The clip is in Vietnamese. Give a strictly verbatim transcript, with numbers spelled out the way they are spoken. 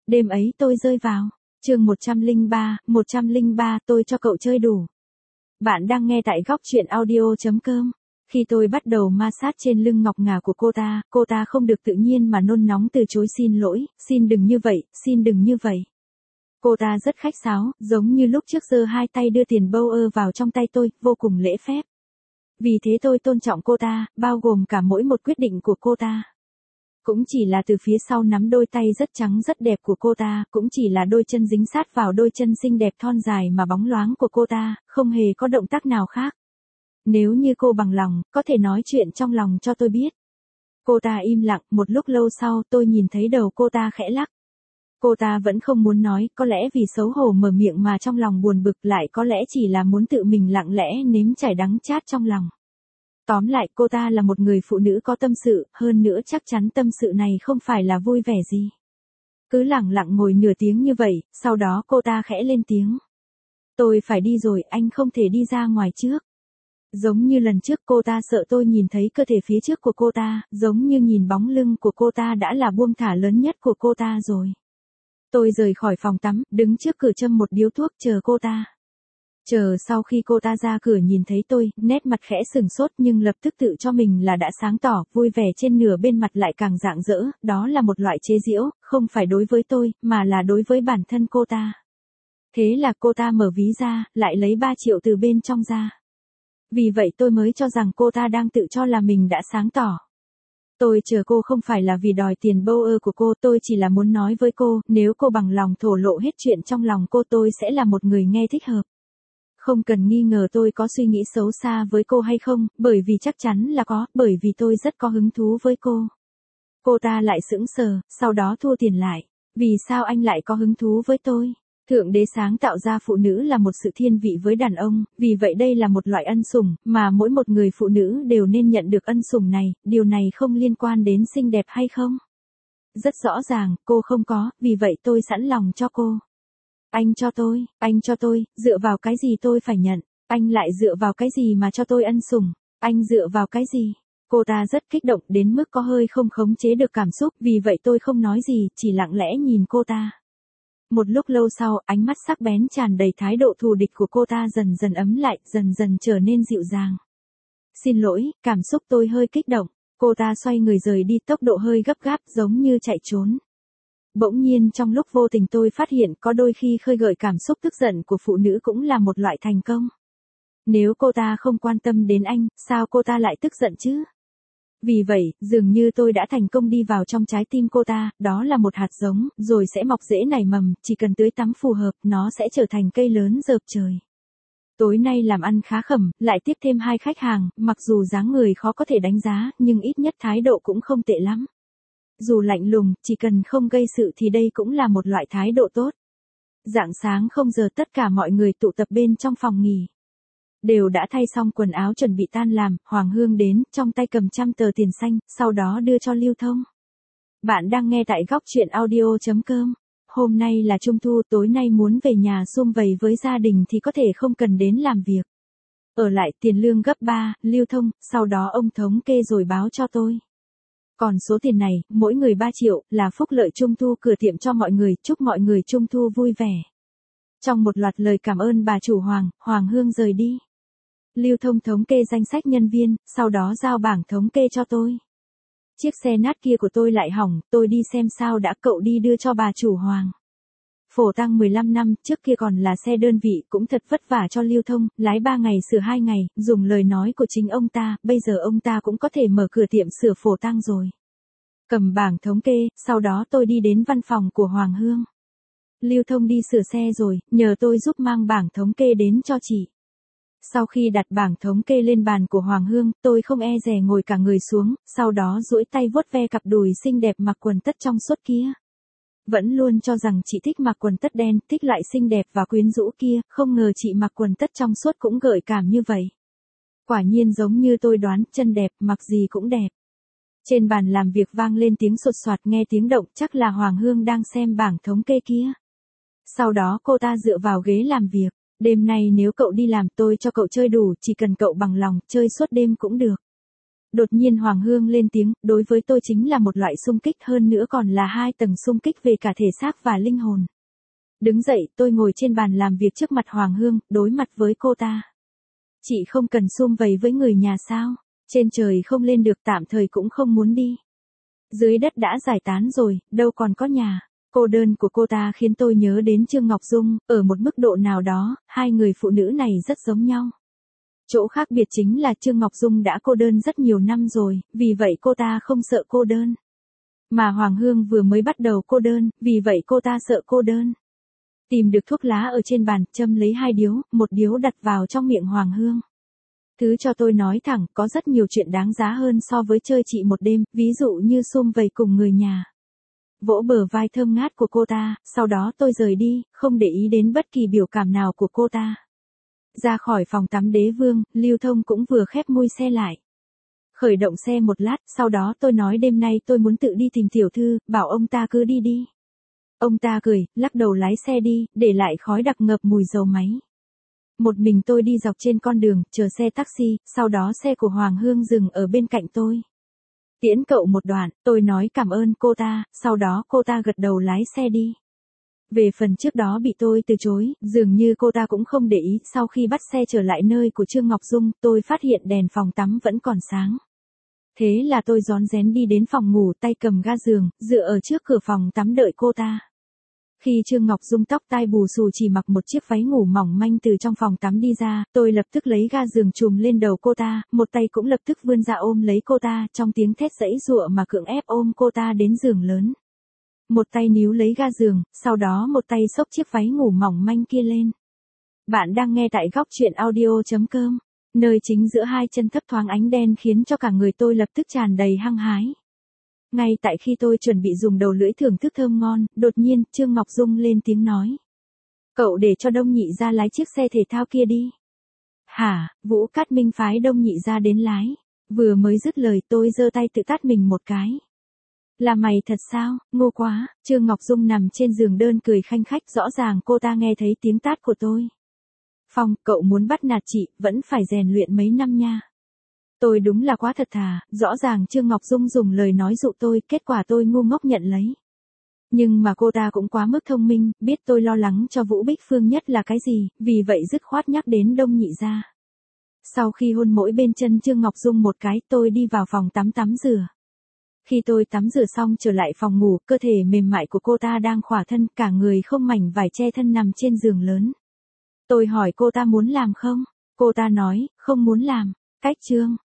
Đêm ấy tôi rơi vào. Chương một trăm lẻ ba, một trăm lẻ ba tôi cho cậu chơi đủ. Bạn đang nghe tại góc truyện audio chấm com. Khi tôi bắt đầu ma sát trên lưng ngọc ngà của cô ta, cô ta không được tự nhiên mà nôn nóng từ chối xin lỗi, xin đừng như vậy, xin đừng như vậy. Cô ta rất khách sáo, giống như lúc trước giơ hai tay đưa tiền bâu ơ vào trong tay tôi, vô cùng lễ phép. Vì thế tôi tôn trọng cô ta, bao gồm cả mỗi một quyết định của cô ta. Cũng chỉ là từ phía sau nắm đôi tay rất trắng rất đẹp của cô ta, cũng chỉ là đôi chân dính sát vào đôi chân xinh đẹp thon dài mà bóng loáng của cô ta, không hề có động tác nào khác. Nếu như cô bằng lòng, có thể nói chuyện trong lòng cho tôi biết. Cô ta im lặng, một lúc lâu sau tôi nhìn thấy đầu cô ta khẽ lắc. Cô ta vẫn không muốn nói, có lẽ vì xấu hổ mở miệng mà trong lòng buồn bực, lại có lẽ chỉ là muốn tự mình lặng lẽ nếm trải đắng chát trong lòng. Tóm lại, cô ta là một người phụ nữ có tâm sự, hơn nữa chắc chắn tâm sự này không phải là vui vẻ gì. Cứ lặng lặng ngồi nửa tiếng như vậy, sau đó cô ta khẽ lên tiếng. Tôi phải đi rồi, anh không thể đi ra ngoài trước. Giống như lần trước cô ta sợ tôi nhìn thấy cơ thể phía trước của cô ta, giống như nhìn bóng lưng của cô ta đã là buông thả lớn nhất của cô ta rồi. Tôi rời khỏi phòng tắm, đứng trước cửa châm một điếu thuốc chờ cô ta. Chờ sau khi cô ta ra cửa nhìn thấy tôi, nét mặt khẽ sừng sốt nhưng lập tức tự cho mình là đã sáng tỏ, vui vẻ trên nửa bên mặt lại càng rạng rỡ, đó là một loại chế giễu, không phải đối với tôi, mà là đối với bản thân cô ta. Thế là cô ta mở ví ra, lại lấy ba triệu từ bên trong ra. Vì vậy tôi mới cho rằng cô ta đang tự cho là mình đã sáng tỏ. Tôi chờ cô không phải là vì đòi tiền bâu ơ của cô, tôi chỉ là muốn nói với cô, nếu cô bằng lòng thổ lộ hết chuyện trong lòng cô tôi sẽ là một người nghe thích hợp. Không cần nghi ngờ tôi có suy nghĩ xấu xa với cô hay không, bởi vì chắc chắn là có, bởi vì tôi rất có hứng thú với cô. Cô ta lại sững sờ, sau đó thua tiền lại. Vì sao anh lại có hứng thú với tôi? Thượng đế sáng tạo ra phụ nữ là một sự thiên vị với đàn ông, vì vậy đây là một loại ân sủng, mà mỗi một người phụ nữ đều nên nhận được ân sủng này, điều này không liên quan đến xinh đẹp hay không. Rất rõ ràng, cô không có, vì vậy tôi sẵn lòng cho cô. Anh cho tôi, anh cho tôi, dựa vào cái gì tôi phải nhận, anh lại dựa vào cái gì mà cho tôi ân sủng, anh dựa vào cái gì? Cô ta rất kích động đến mức có hơi không khống chế được cảm xúc, vì vậy tôi không nói gì, chỉ lặng lẽ nhìn cô ta. Một lúc lâu sau, ánh mắt sắc bén tràn đầy thái độ thù địch của cô ta dần dần ấm lại, dần dần trở nên dịu dàng. Xin lỗi, cảm xúc tôi hơi kích động, cô ta xoay người rời đi tốc độ hơi gấp gáp giống như chạy trốn. Bỗng nhiên trong lúc vô tình tôi phát hiện có đôi khi khơi gợi cảm xúc tức giận của phụ nữ cũng là một loại thành công. Nếu cô ta không quan tâm đến anh, sao cô ta lại tức giận chứ? Vì vậy, dường như tôi đã thành công đi vào trong trái tim cô ta, đó là một hạt giống, rồi sẽ mọc rễ nảy mầm, chỉ cần tưới tắm phù hợp, nó sẽ trở thành cây lớn rợp trời. Tối nay làm ăn khá khẩm, lại tiếp thêm hai khách hàng, mặc dù dáng người khó có thể đánh giá, nhưng ít nhất thái độ cũng không tệ lắm. Dù lạnh lùng, chỉ cần không gây sự thì đây cũng là một loại thái độ tốt. Rạng sáng không giờ tất cả mọi người tụ tập bên trong phòng nghỉ. Đều đã thay xong quần áo chuẩn bị tan làm, Hoàng Hương đến, trong tay cầm trăm tờ tiền xanh, sau đó đưa cho Lưu Thông. Bạn đang nghe tại góc truyện audio chấm com. Hôm nay là Trung thu, tối nay muốn về nhà sum vầy với gia đình thì có thể không cần đến làm việc. Ở lại tiền lương gấp ba, Lưu Thông, sau đó ông thống kê rồi báo cho tôi. Còn số tiền này, mỗi người ba triệu, là phúc lợi Trung thu cửa tiệm cho mọi người, chúc mọi người Trung thu vui vẻ. Trong một loạt lời cảm ơn bà chủ Hoàng, Hoàng Hương rời đi. Lưu Thông thống kê danh sách nhân viên, sau đó giao bảng thống kê cho tôi. Chiếc xe nát kia của tôi lại hỏng, tôi đi xem sao đã, cậu đi đưa cho bà chủ Hoàng. Phổ tăng mười lăm năm, trước kia còn là xe đơn vị, cũng thật vất vả cho Lưu Thông, lái ba ngày sửa hai ngày, dùng lời nói của chính ông ta, bây giờ ông ta cũng có thể mở cửa tiệm sửa phổ tăng rồi. Cầm bảng thống kê, sau đó tôi đi đến văn phòng của Hoàng Hương. Lưu Thông đi sửa xe rồi, nhờ tôi giúp mang bảng thống kê đến cho chị. Sau khi đặt bảng thống kê lên bàn của Hoàng Hương, tôi không e dè ngồi cả người xuống, sau đó duỗi tay vuốt ve cặp đùi xinh đẹp mặc quần tất trong suốt kia. Vẫn luôn cho rằng chị thích mặc quần tất đen, thích loại xinh đẹp và quyến rũ kia, không ngờ chị mặc quần tất trong suốt cũng gợi cảm như vậy. Quả nhiên giống như tôi đoán, chân đẹp, mặc gì cũng đẹp. Trên bàn làm việc vang lên tiếng sột soạt, nghe tiếng động, chắc là Hoàng Hương đang xem bảng thống kê kia. Sau đó cô ta dựa vào ghế làm việc. Đêm nay nếu cậu đi làm tôi cho cậu chơi đủ, chỉ cần cậu bằng lòng, chơi suốt đêm cũng được. Đột nhiên Hoàng Hương lên tiếng, đối với tôi chính là một loại xung kích, hơn nữa còn là hai tầng xung kích về cả thể xác và linh hồn. Đứng dậy, tôi ngồi trên bàn làm việc trước mặt Hoàng Hương, đối mặt với cô ta. Chị không cần sum vầy với người nhà sao? Trên trời không lên được, tạm thời cũng không muốn đi. Dưới đất đã giải tán rồi, đâu còn có nhà. Cô đơn của cô ta khiến tôi nhớ đến Trương Ngọc Dung, ở một mức độ nào đó, hai người phụ nữ này rất giống nhau. Chỗ khác biệt chính là Trương Ngọc Dung đã cô đơn rất nhiều năm rồi, vì vậy cô ta không sợ cô đơn. Mà Hoàng Hương vừa mới bắt đầu cô đơn, vì vậy cô ta sợ cô đơn. Tìm được thuốc lá ở trên bàn, châm lấy hai điếu, một điếu đặt vào trong miệng Hoàng Hương. Thứ cho tôi nói thẳng, có rất nhiều chuyện đáng giá hơn so với chơi chị một đêm, ví dụ như sum vầy cùng người nhà. Vỗ bờ vai thơm ngát của cô ta, sau đó tôi rời đi, không để ý đến bất kỳ biểu cảm nào của cô ta. Ra khỏi phòng tắm Đế Vương, Lưu Thông cũng vừa khép môi xe lại. Khởi động xe một lát, sau đó tôi nói đêm nay tôi muốn tự đi tìm tiểu thư, bảo ông ta cứ đi đi. Ông ta cười, lắc đầu lái xe đi, để lại khói đặc ngập mùi dầu máy. Một mình tôi đi dọc trên con đường, chờ xe taxi, sau đó xe của Hoàng Hương dừng ở bên cạnh tôi. Tiễn cậu một đoạn, tôi nói cảm ơn cô ta, sau đó cô ta gật đầu lái xe đi. Về phần trước đó bị tôi từ chối, dường như cô ta cũng không để ý, sau khi bắt xe trở lại nơi của Trương Ngọc Dung, tôi phát hiện đèn phòng tắm vẫn còn sáng. Thế là tôi rón rén đi đến phòng ngủ, tay cầm ga giường, dựa ở trước cửa phòng tắm đợi cô ta. Khi Trương Ngọc Dung tóc tai bù xù chỉ mặc một chiếc váy ngủ mỏng manh từ trong phòng tắm đi ra, tôi lập tức lấy ga giường trùm lên đầu cô ta, một tay cũng lập tức vươn ra ôm lấy cô ta, trong tiếng thét giãy giụa mà cưỡng ép ôm cô ta đến giường lớn. Một tay níu lấy ga giường, sau đó một tay xốc chiếc váy ngủ mỏng manh kia lên. Bạn đang nghe tại góc truyện audio chấm com, nơi chính giữa hai chân thấp thoáng ánh đen khiến cho cả người tôi lập tức tràn đầy hăng hái. Ngay tại khi tôi chuẩn bị dùng đầu lưỡi thưởng thức thơm ngon, đột nhiên, Trương Ngọc Dung lên tiếng nói. Cậu để cho Đông Nhị ra lái chiếc xe thể thao kia đi. Hả, Vũ Cát Minh phái Đông Nhị ra đến lái. Vừa mới dứt lời tôi giơ tay tự tát mình một cái. Là mày thật sao, ngô quá, Trương Ngọc Dung nằm trên giường đơn cười khanh khách, rõ ràng cô ta nghe thấy tiếng tát của tôi. Phong, cậu muốn bắt nạt chị, vẫn phải rèn luyện mấy năm nha. Tôi đúng là quá thật thà, rõ ràng Trương Ngọc Dung dùng lời nói dụ tôi, kết quả tôi ngu ngốc nhận lấy. Nhưng mà cô ta cũng quá mức thông minh, biết tôi lo lắng cho Vũ Bích Phương nhất là cái gì, vì vậy dứt khoát nhắc đến Đông Nhị ra. Sau khi hôn mỗi bên chân Trương Ngọc Dung một cái, tôi đi vào phòng tắm tắm rửa. Khi tôi tắm rửa xong trở lại phòng ngủ, cơ thể mềm mại của cô ta đang khỏa thân, cả người không mảnh vải che thân nằm trên giường lớn. Tôi hỏi cô ta muốn làm không? Cô ta nói, không muốn làm. Cách Trương